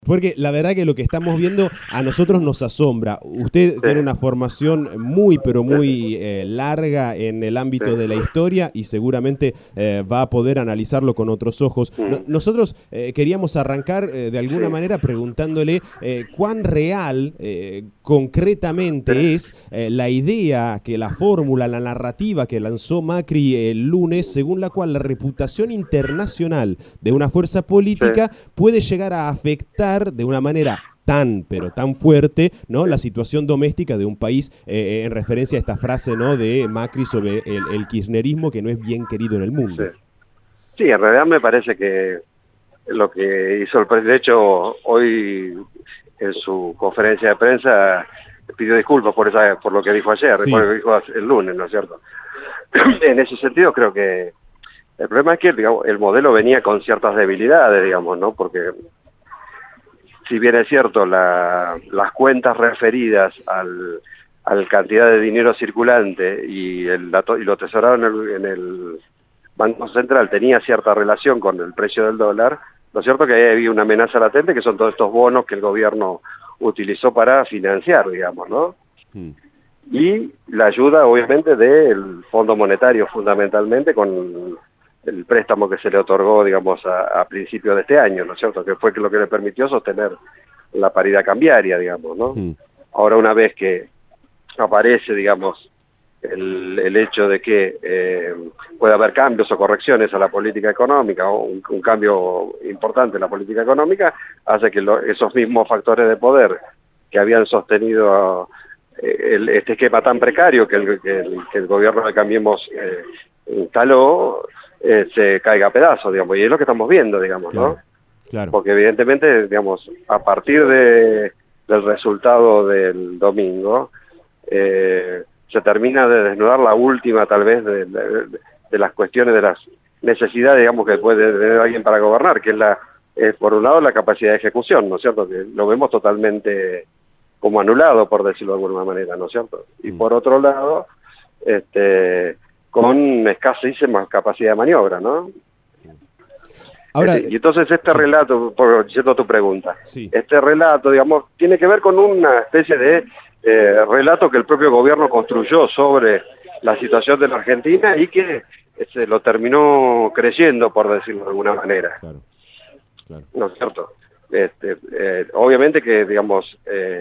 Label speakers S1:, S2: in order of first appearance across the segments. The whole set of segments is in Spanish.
S1: Porque la verdad que lo que estamos viendo a nosotros nos asombra. Usted
S2: Sí,
S1: tiene una formación muy, pero
S2: sí,
S1: muy larga en el
S2: sí.
S1: ámbito de la historia y seguramente va a poder analizarlo con otros ojos. Nosotros queríamos arrancar de alguna
S2: Sí,
S1: manera preguntándole cuán real
S2: sí,
S1: concretamente es la idea, que la fórmula, la narrativa que lanzó Macri el lunes, según la cual la reputación internacional de una fuerza
S2: sí,
S1: política puede llegar a afectar de una manera tan, pero tan fuerte, ¿no? La situación doméstica de un país en referencia a esta frase, ¿no? De Macri sobre el kirchnerismo que no es bien querido en el
S2: sí.
S1: mundo.
S2: Sí, en realidad me parece que lo que hizo el presidente, de hecho, hoy en su conferencia de prensa pidió disculpas por lo que dijo ayer, por
S1: Sí,
S2: lo que dijo el lunes, ¿no es cierto? En ese sentido creo que el problema es que, digamos, el modelo venía con ciertas debilidades, digamos, ¿no? Porque si bien es cierto, las cuentas referidas al cantidad de dinero circulante y lo tesorado en el Banco Central tenía cierta relación con el precio del dólar, lo cierto que ahí había una amenaza latente, que son todos estos bonos que el gobierno utilizó para financiar, digamos, ¿no?
S1: mm,
S2: Y la ayuda, obviamente, del Fondo Monetario, fundamentalmente, con el préstamo que se le otorgó, digamos, a principios de este año, ¿no es cierto? Que fue lo que le permitió sostener la paridad cambiaria, digamos, ¿no?
S1: mm,
S2: Ahora, una vez que aparece, digamos, el hecho de que puede haber cambios o correcciones a la política económica, o un cambio importante en la política económica, hace que esos mismos factores de poder que habían sostenido este esquema tan precario que el gobierno de Cambiemos instaló, se caiga a pedazos, digamos, y es lo que estamos viendo, digamos, ¿no?
S1: claro, claro.
S2: Porque evidentemente, digamos, a partir del resultado del domingo, se termina de desnudar la última, tal vez, de las cuestiones, de las necesidades, digamos, que puede tener alguien para gobernar, que es por un lado la capacidad de ejecución, ¿no es cierto? Que lo vemos totalmente como anulado, por decirlo de alguna manera, ¿no es cierto? Y
S1: Mm.
S2: por otro lado, con escasísima capacidad de maniobra, ¿no?
S1: Ahora,
S2: Y entonces este
S1: sí,
S2: relato, yendo a tu pregunta,
S1: sí.
S2: este relato, digamos, tiene que ver con una especie de relato que el propio gobierno construyó sobre la situación de la Argentina y que se lo terminó creyendo, por decirlo de alguna manera,
S1: Claro, claro.
S2: ¿no es cierto? Obviamente que, digamos,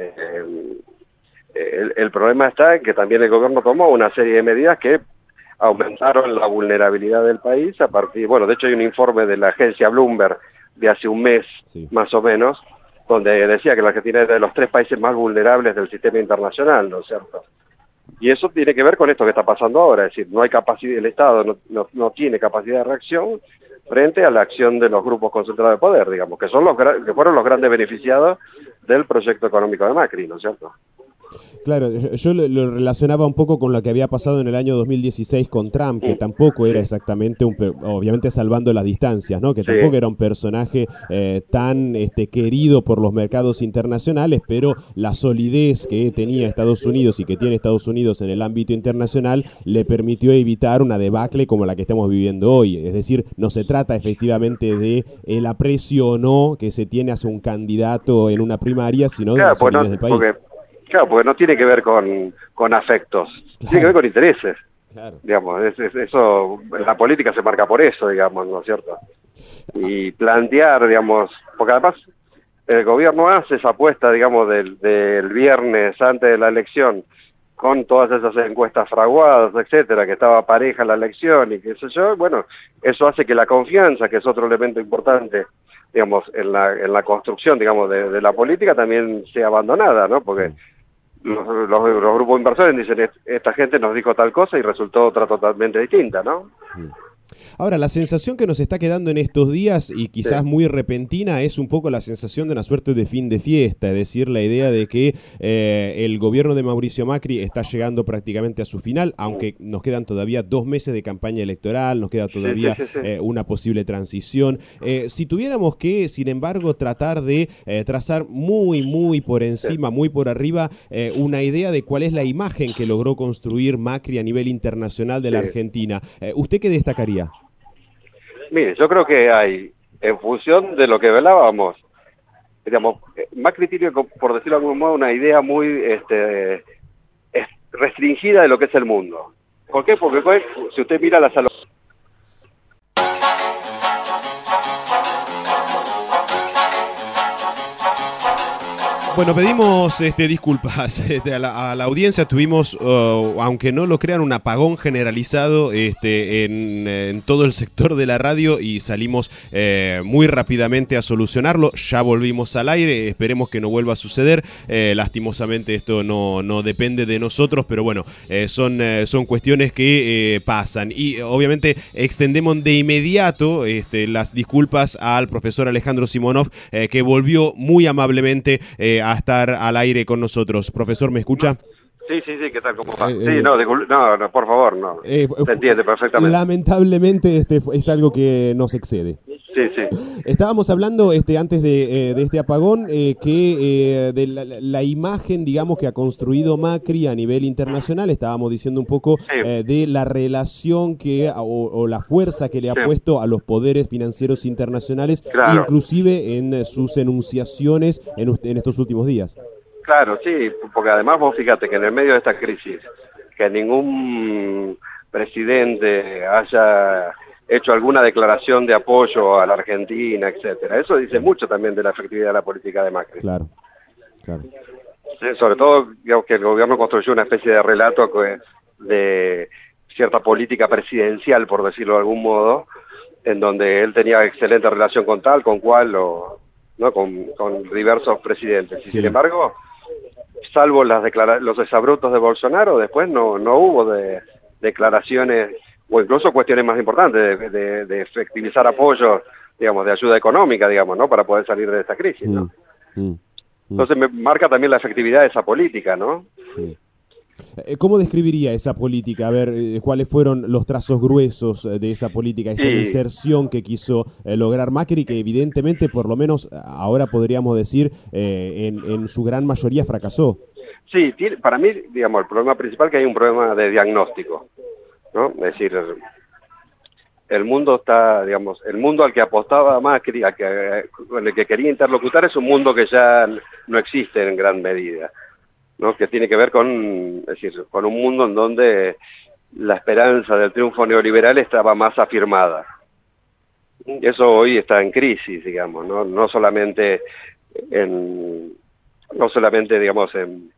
S2: el problema está en que también el gobierno tomó una serie de medidas que aumentaron la vulnerabilidad del país a partir, bueno, de hecho hay un informe de la agencia Bloomberg de hace un mes,
S1: Sí.
S2: más o menos, donde decía que la Argentina es de los 3 países más vulnerables del sistema internacional, ¿no es cierto? Y eso tiene que ver con esto que está pasando ahora, es decir, no hay capacidad, el Estado no tiene capacidad de reacción frente a la acción de los grupos concentrados de poder, digamos, que que fueron los grandes beneficiados del proyecto económico de Macri, ¿no es cierto?
S1: Claro, yo lo relacionaba un poco con lo que había pasado en el año 2016 con Trump, que tampoco era
S2: Sí,
S1: exactamente obviamente salvando las distancias, ¿no? Que
S2: sí,
S1: tampoco era un personaje tan querido por los mercados internacionales, pero la solidez que tenía Estados Unidos y que tiene Estados Unidos en el ámbito internacional le permitió evitar una debacle como la que estamos viviendo hoy. Es decir, no se trata efectivamente de el aprecio o no que se tiene hacia un candidato en una primaria, sino de la
S2: claro,
S1: solidez del país.
S2: porque no tiene que ver con afectos, tiene que ver
S1: Claro,
S2: con intereses.
S1: claro.
S2: Digamos, eso, la política se marca por eso, digamos, ¿no es cierto? Y plantear, digamos, porque además el gobierno hace esa apuesta, digamos, del viernes antes de la elección, con todas esas encuestas fraguadas, etcétera, que estaba pareja la elección y qué sé yo, bueno, eso hace que la confianza, que es otro elemento importante, digamos, en la construcción, digamos, de la política, también sea abandonada, ¿no? Porque
S1: Mm.
S2: los grupos inversores dicen, esta gente nos dijo tal cosa y resultó otra totalmente distinta, ¿no?
S1: Mm. Ahora, la sensación que nos está quedando en estos días, y
S2: Sí,
S1: quizás muy repentina, es un poco la sensación de una suerte de fin de fiesta, es decir, la idea de que el gobierno de Mauricio Macri está llegando prácticamente a su final, aunque nos quedan todavía 2 meses de campaña electoral, nos queda
S2: sí, sí,
S1: todavía
S2: sí, sí.
S1: una posible transición. Si tuviéramos que, sin embargo, tratar de trazar muy, muy por
S2: Sí.
S1: encima, muy por arriba, una idea de cuál es la imagen que logró construir Macri a nivel internacional de la
S2: Sí.
S1: Argentina, ¿usted qué destacaría?
S2: Mire, yo creo que hay, en función de lo que velábamos, digamos, Macri tiene, por decirlo de algún modo, una idea muy restringida de lo que es el mundo. ¿Por qué? Porque si usted mira la salud...
S1: Bueno, pedimos disculpas a la audiencia. Tuvimos, aunque no lo crean, un apagón generalizado en todo el sector de la radio y salimos muy rápidamente a solucionarlo. Ya volvimos al aire, esperemos que no vuelva a suceder. Lastimosamente esto no depende de nosotros, pero bueno, son cuestiones que pasan. Y obviamente extendemos de inmediato las disculpas al profesor Alejandro Simonov, que volvió muy amablemente a estar al aire con nosotros. Profesor, ¿me escucha?
S2: Sí, ¿qué tal? ¿Cómo va? Sí, no, por favor, no. Se entiende perfectamente.
S1: Lamentablemente es algo que nos excede.
S2: Sí.
S1: Estábamos hablando antes de este apagón de la imagen, digamos, que ha construido Macri a nivel internacional. Estábamos diciendo un poco de la relación o la fuerza que le ha puesto a los poderes financieros internacionales, claro, inclusive en sus enunciaciones en estos últimos días.
S2: Claro, sí, porque además vos fíjate que en el medio de esta crisis, que ningún presidente haya hecho alguna declaración de apoyo a la Argentina, etcétera. Eso dice mucho también de la efectividad de la política de Macri.
S1: Claro.
S2: Sí, sobre todo, digamos, que el gobierno construyó una especie de relato de cierta política presidencial, por decirlo de algún modo, en donde él tenía excelente relación con tal, con cual, ¿no? con diversos presidentes. Y sí, sin embargo, salvo los exabruptos de Bolsonaro, después no hubo declaraciones, o incluso cuestiones más importantes, de efectivizar apoyos, digamos, de ayuda económica, digamos, ¿no? Para poder salir de esta crisis, ¿no? Entonces me marca también la efectividad de esa política, ¿no?
S1: ¿Cómo describiría esa política? A ver, ¿cuáles fueron los trazos gruesos de esa política, esa inserción que quiso lograr Macri, que evidentemente, por lo menos ahora podríamos decir, en su gran mayoría fracasó?
S2: Sí, para mí, digamos, el problema principal es que hay un problema de diagnóstico, ¿no? Es decir, el mundo al que apostaba Macri, con el que quería interlocutar, es un mundo que ya no existe en gran medida, ¿no? Que tiene que ver con un mundo en donde la esperanza del triunfo neoliberal estaba más afirmada. Eso hoy está en crisis, digamos, no solamente digamos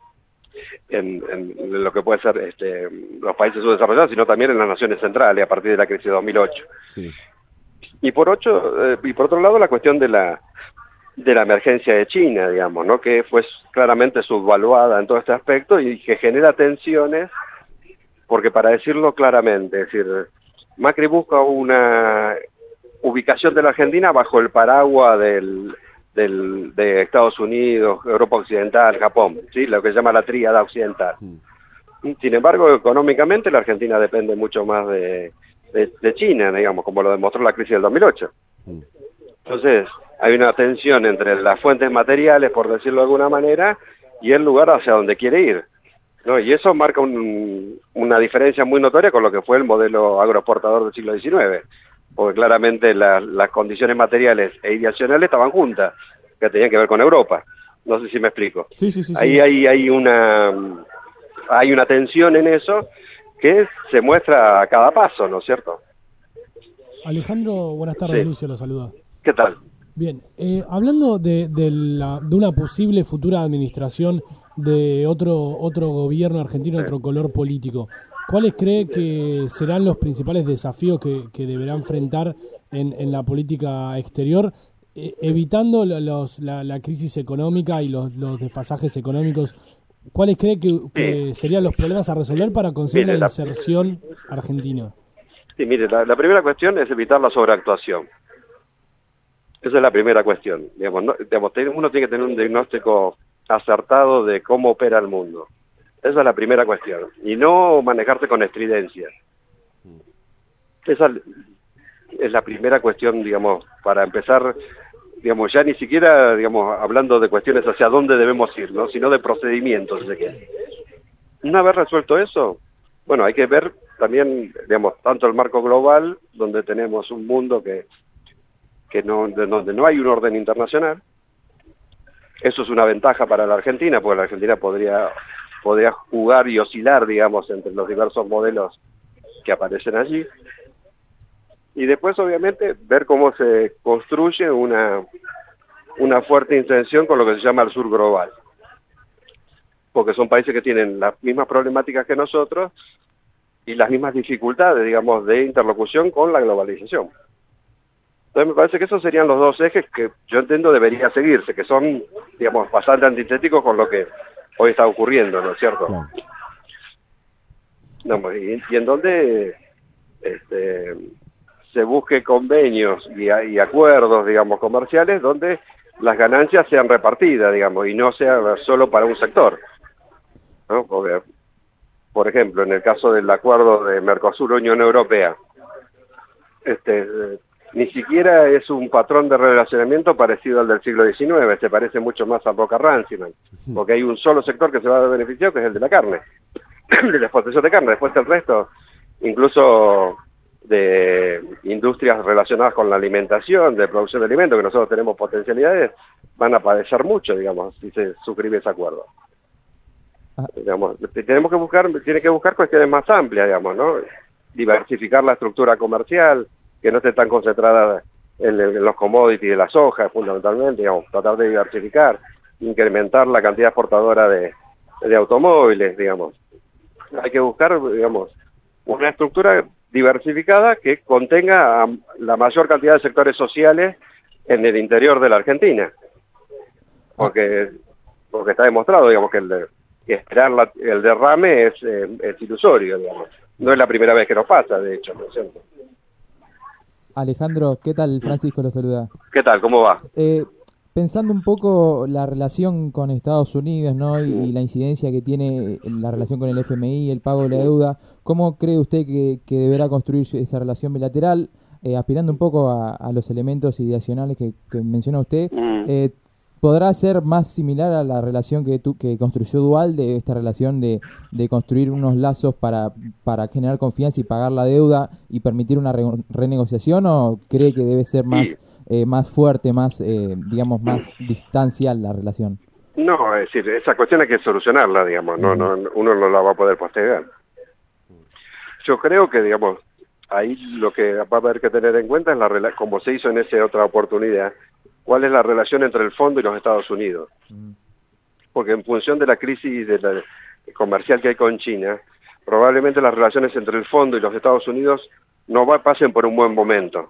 S2: en lo que puede ser los países subdesarrollados, sino también en las naciones centrales a partir de la crisis de 2008.
S1: Sí.
S2: Y por otro lado la cuestión de la emergencia de China, digamos, ¿no? Que fue claramente subvaluada en todo este aspecto y que genera tensiones, porque para decirlo claramente, es decir, Macri busca una ubicación de la Argentina bajo el paraguas de Estados Unidos, Europa Occidental, Japón, ¿sí? Lo que se llama la tríada occidental. Sin embargo, económicamente la Argentina depende mucho más de China, digamos, como lo demostró la crisis del 2008. Entonces, hay una tensión entre las fuentes materiales, por decirlo de alguna manera, y el lugar hacia donde quiere ir, ¿no? Y eso marca una diferencia muy notoria con lo que fue el modelo agroexportador del siglo XIX, porque claramente las condiciones materiales e ideacionales estaban juntas, que tenían que ver con Europa. No sé si me explico.
S1: Sí.
S2: Ahí hay una tensión en eso que se muestra a cada paso, ¿no es cierto?
S3: Alejandro, buenas tardes, sí. Lucio lo saluda.
S2: ¿Qué tal?
S3: Bien, hablando de una posible futura administración de otro gobierno argentino, sí, otro color político, ¿cuáles cree que serán los principales desafíos que deberá enfrentar en la política exterior, evitando la crisis económica y los desfasajes económicos? ¿Cuáles cree que serían los problemas a resolver para conseguir la inserción argentina?
S2: Sí, mire, la primera cuestión es evitar la sobreactuación. Esa es la primera cuestión. Uno tiene que tener un diagnóstico acertado de cómo opera el mundo. Esa es la primera cuestión. Y no manejarse con estridencias. Esa es la primera cuestión, digamos, para empezar, digamos, ya ni siquiera, digamos, hablando de cuestiones hacia dónde debemos ir, ¿no? Sino de procedimientos. Una vez resuelto eso, bueno, hay que ver también, digamos, tanto el marco global, donde tenemos un mundo donde no hay un orden internacional, Eso es una ventaja para la Argentina, porque la Argentina podría jugar y oscilar, digamos, entre los diversos modelos que aparecen allí. Y después, obviamente, ver cómo se construye una fuerte intención con lo que se llama el sur global. Porque son países que tienen las mismas problemáticas que nosotros y las mismas dificultades, digamos, de interlocución con la globalización. Entonces me parece que esos serían los dos ejes que yo entiendo debería seguirse, que son, digamos, bastante antitéticos con lo que hoy está ocurriendo, ¿no es cierto?
S1: Claro.
S2: No, y en donde se busque convenios y acuerdos, digamos, comerciales, donde las ganancias sean repartidas, digamos, y no sea solo para un sector, ¿no? Porque, por ejemplo, en el caso del acuerdo de Mercosur-Unión Europea, ni siquiera es un patrón de relacionamiento parecido al del siglo XIX, se parece mucho más a Boca-Ranciman, porque hay un solo sector que se va a beneficiar, que es el de la carne, de la exportación de carne. Después el resto, incluso de industrias relacionadas con la alimentación, de producción de alimentos, que nosotros tenemos potencialidades, van a padecer mucho, digamos, si se suscribe ese acuerdo. Digamos, tiene que buscar cuestiones más amplias, digamos, ¿no? Diversificar la estructura comercial, que no esté tan concentrada en los commodities de la soja, fundamentalmente, digamos, tratar de diversificar, incrementar la cantidad exportadora de automóviles, digamos. Hay que buscar, digamos, una estructura diversificada que contenga la mayor cantidad de sectores sociales en el interior de la Argentina. Porque está demostrado, digamos, que esperar el derrame es ilusorio, digamos. No es la primera vez que nos pasa, de hecho, ¿no es cierto?
S4: Alejandro, ¿qué tal? Francisco lo saluda.
S2: ¿Qué tal? ¿Cómo va?
S4: Pensando un poco la relación con Estados Unidos, ¿no? Y la incidencia que tiene la relación con el FMI, el pago de la deuda, ¿cómo cree usted que deberá construir esa relación bilateral? Aspirando un poco a los elementos ideacionales que menciona usted, ¿podrá ser más similar a la relación que construyó Duhalde, esta relación de construir unos lazos para generar confianza y pagar la deuda y permitir una renegociación, o cree que debe ser más fuerte, más digamos, más distancial la relación?
S2: No, es decir, esa cuestión hay que solucionarla, digamos, uno no la va a poder postergar. Yo creo que, digamos, ahí lo que va a haber que tener en cuenta es como se hizo en esa otra oportunidad, cuál es la relación entre el fondo y los Estados Unidos. Porque en función de la crisis comercial que hay con China, probablemente las relaciones entre el fondo y los Estados Unidos no pasen por un buen momento.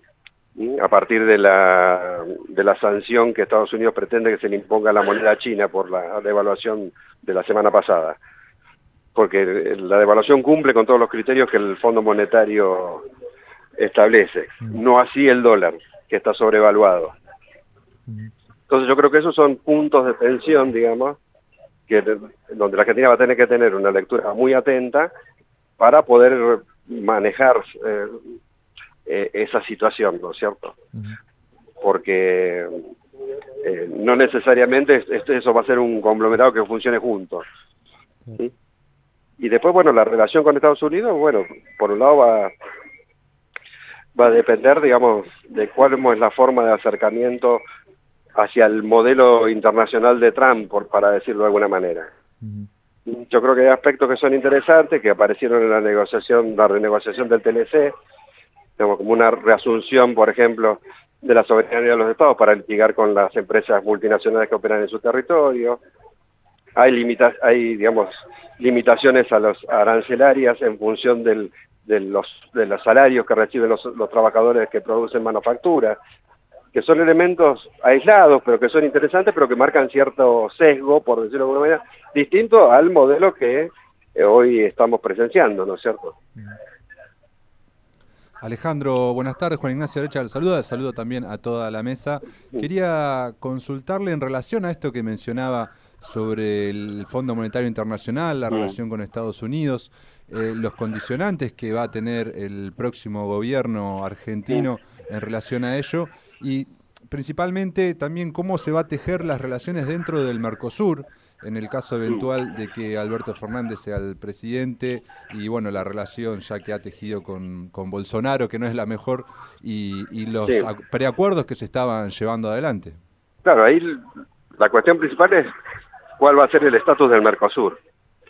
S2: A partir de la sanción que Estados Unidos pretende que se le imponga a la moneda china por la devaluación de la semana pasada. Porque la devaluación cumple con todos los criterios que el Fondo Monetario establece, no así el dólar, que está sobrevaluado. Entonces yo creo que esos son puntos de tensión, digamos, donde la Argentina va a tener que tener una lectura muy atenta para poder manejar esa situación, ¿no es cierto? Porque no necesariamente eso va a ser un conglomerado que funcione juntos. ¿Sí? Y después, bueno, la relación con Estados Unidos, bueno, por un lado va a depender, digamos, de cuál es la forma de acercamiento hacia el modelo internacional de Trump, para decirlo de alguna manera. Yo creo que hay aspectos que son interesantes, que aparecieron en la renegociación del TLC, digamos, como una reasunción, por ejemplo, de la soberanía de los estados para litigar con las empresas multinacionales que operan en su territorio. Hay digamos, limitaciones a los arancelarias en función de los salarios que reciben los trabajadores que producen manufactura, que son elementos aislados, pero que son interesantes, pero que marcan cierto sesgo, por decirlo de alguna manera, distinto al modelo que hoy estamos presenciando, ¿no es cierto?
S5: Alejandro, buenas tardes. Juan Ignacio Arecha le saludo también a toda la mesa. Quería consultarle en relación a esto que mencionaba sobre el Fondo Monetario Internacional, la relación con Estados Unidos, los condicionantes que va a tener el próximo gobierno argentino en relación a ello, y principalmente también cómo se va a tejer las relaciones dentro del Mercosur, en el caso eventual de que Alberto Fernández sea el presidente, y bueno, la relación ya que ha tejido con Bolsonaro, que no es la mejor, y los preacuerdos que se estaban llevando adelante.
S2: Claro, ahí la cuestión principal es cuál va a ser el estatus del Mercosur.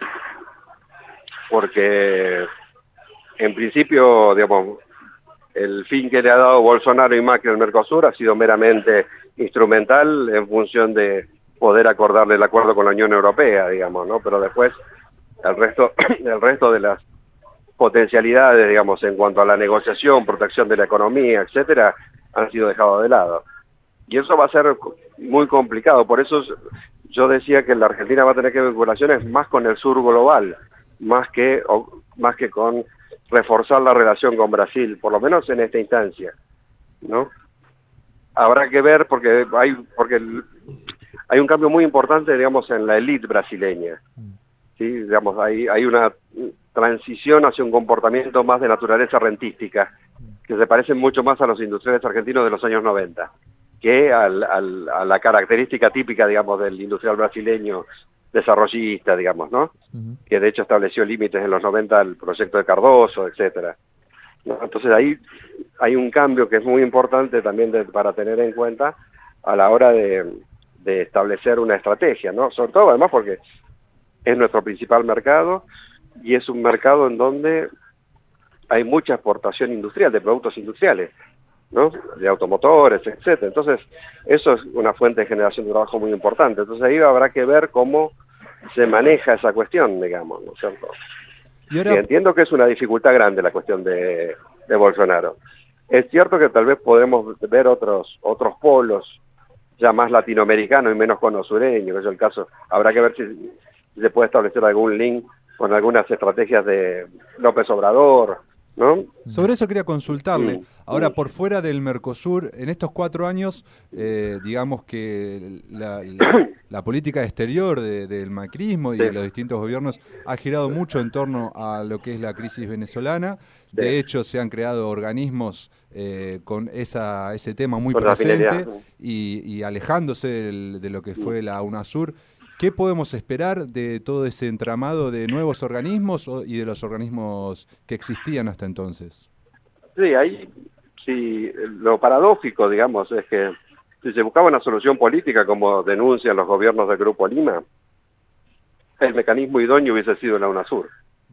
S2: Porque en principio, digamos, el fin que le ha dado Bolsonaro y Macri al Mercosur ha sido meramente instrumental en función de poder acordarle el acuerdo con la Unión Europea, digamos, ¿no? Pero después el resto de las potencialidades, digamos, en cuanto a la negociación, protección de la economía, etcétera, han sido dejados de lado. Y eso va a ser muy complicado. Por eso yo decía que la Argentina va a tener que vinculaciones más con el sur global, más que con reforzar la relación con Brasil, por lo menos en esta instancia, ¿no? Habrá que ver porque hay un cambio muy importante, digamos, en la élite brasileña. ¿Sí? Digamos, hay una transición hacia un comportamiento más de naturaleza rentística, que se parece mucho más a los industriales argentinos de los años 90, que a la característica típica, digamos, del industrial brasileño desarrollista, digamos, ¿no? Que de hecho estableció límites en los 90 al proyecto de Cardoso, etcétera, ¿no? Entonces ahí hay un cambio que es muy importante también para tener en cuenta a la hora de establecer una estrategia, ¿no? Sobre todo además porque es nuestro principal mercado y es un mercado en donde hay mucha exportación industrial, de productos industriales, ¿no? De automotores, etcétera. Entonces, eso es una fuente de generación de trabajo muy importante. Entonces ahí habrá que ver cómo se maneja esa cuestión, digamos, ¿no es cierto? Y entiendo que es una dificultad grande la cuestión de Bolsonaro. Es cierto que tal vez podemos ver otros polos ya más latinoamericanos y menos con los sureños, que es el caso. Habrá que ver si se puede establecer algún link con algunas estrategias de López Obrador, ¿no?
S5: Sobre eso quería consultarle. Ahora, por fuera del Mercosur, en estos 4 años, digamos que la política exterior del macrismo y de los distintos gobiernos ha girado mucho en torno a lo que es la crisis venezolana. De hecho, se han creado organismos con ese tema muy presente y alejándose de lo que fue la UNASUR. ¿Qué podemos esperar de todo ese entramado de nuevos organismos y de los organismos que existían hasta entonces?
S2: Sí, lo paradójico, digamos, es que si se buscaba una solución política, como denuncian los gobiernos del Grupo Lima, el mecanismo idóneo hubiese sido la UNASUR.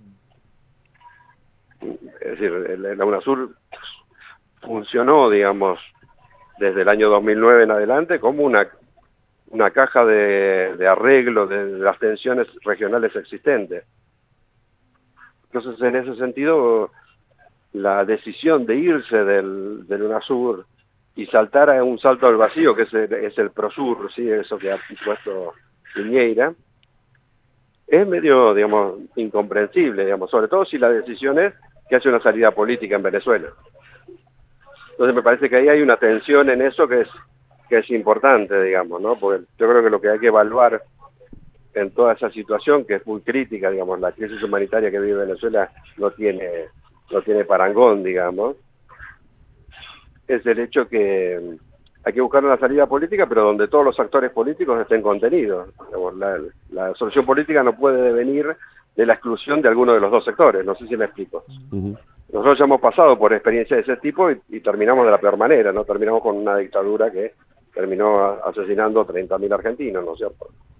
S2: Es decir, la UNASUR funcionó, digamos, desde el año 2009 en adelante como una caja de arreglo de las tensiones regionales existentes. Entonces, en ese sentido, la decisión de irse del UNASUR y saltar a un salto al vacío, que es el PROSUR, ¿sí? Eso que ha puesto Piñera, es medio, digamos, incomprensible, digamos, sobre todo si la decisión es que hace una salida política en Venezuela. Entonces me parece que ahí hay una tensión en eso que es importante, digamos, ¿no? Porque yo creo que lo que hay que evaluar en toda esa situación, que es muy crítica, digamos, la crisis humanitaria que vive Venezuela no tiene parangón, digamos, es el hecho que hay que buscar una salida política, pero donde todos los actores políticos estén contenidos. Digamos, la solución política no puede devenir de la exclusión de alguno de los dos sectores, no sé si me explico. Nosotros ya hemos pasado por experiencias de ese tipo y terminamos de la peor manera, ¿no? Terminamos con una dictadura que terminó asesinando a 30.000 argentinos, ¿no es cierto?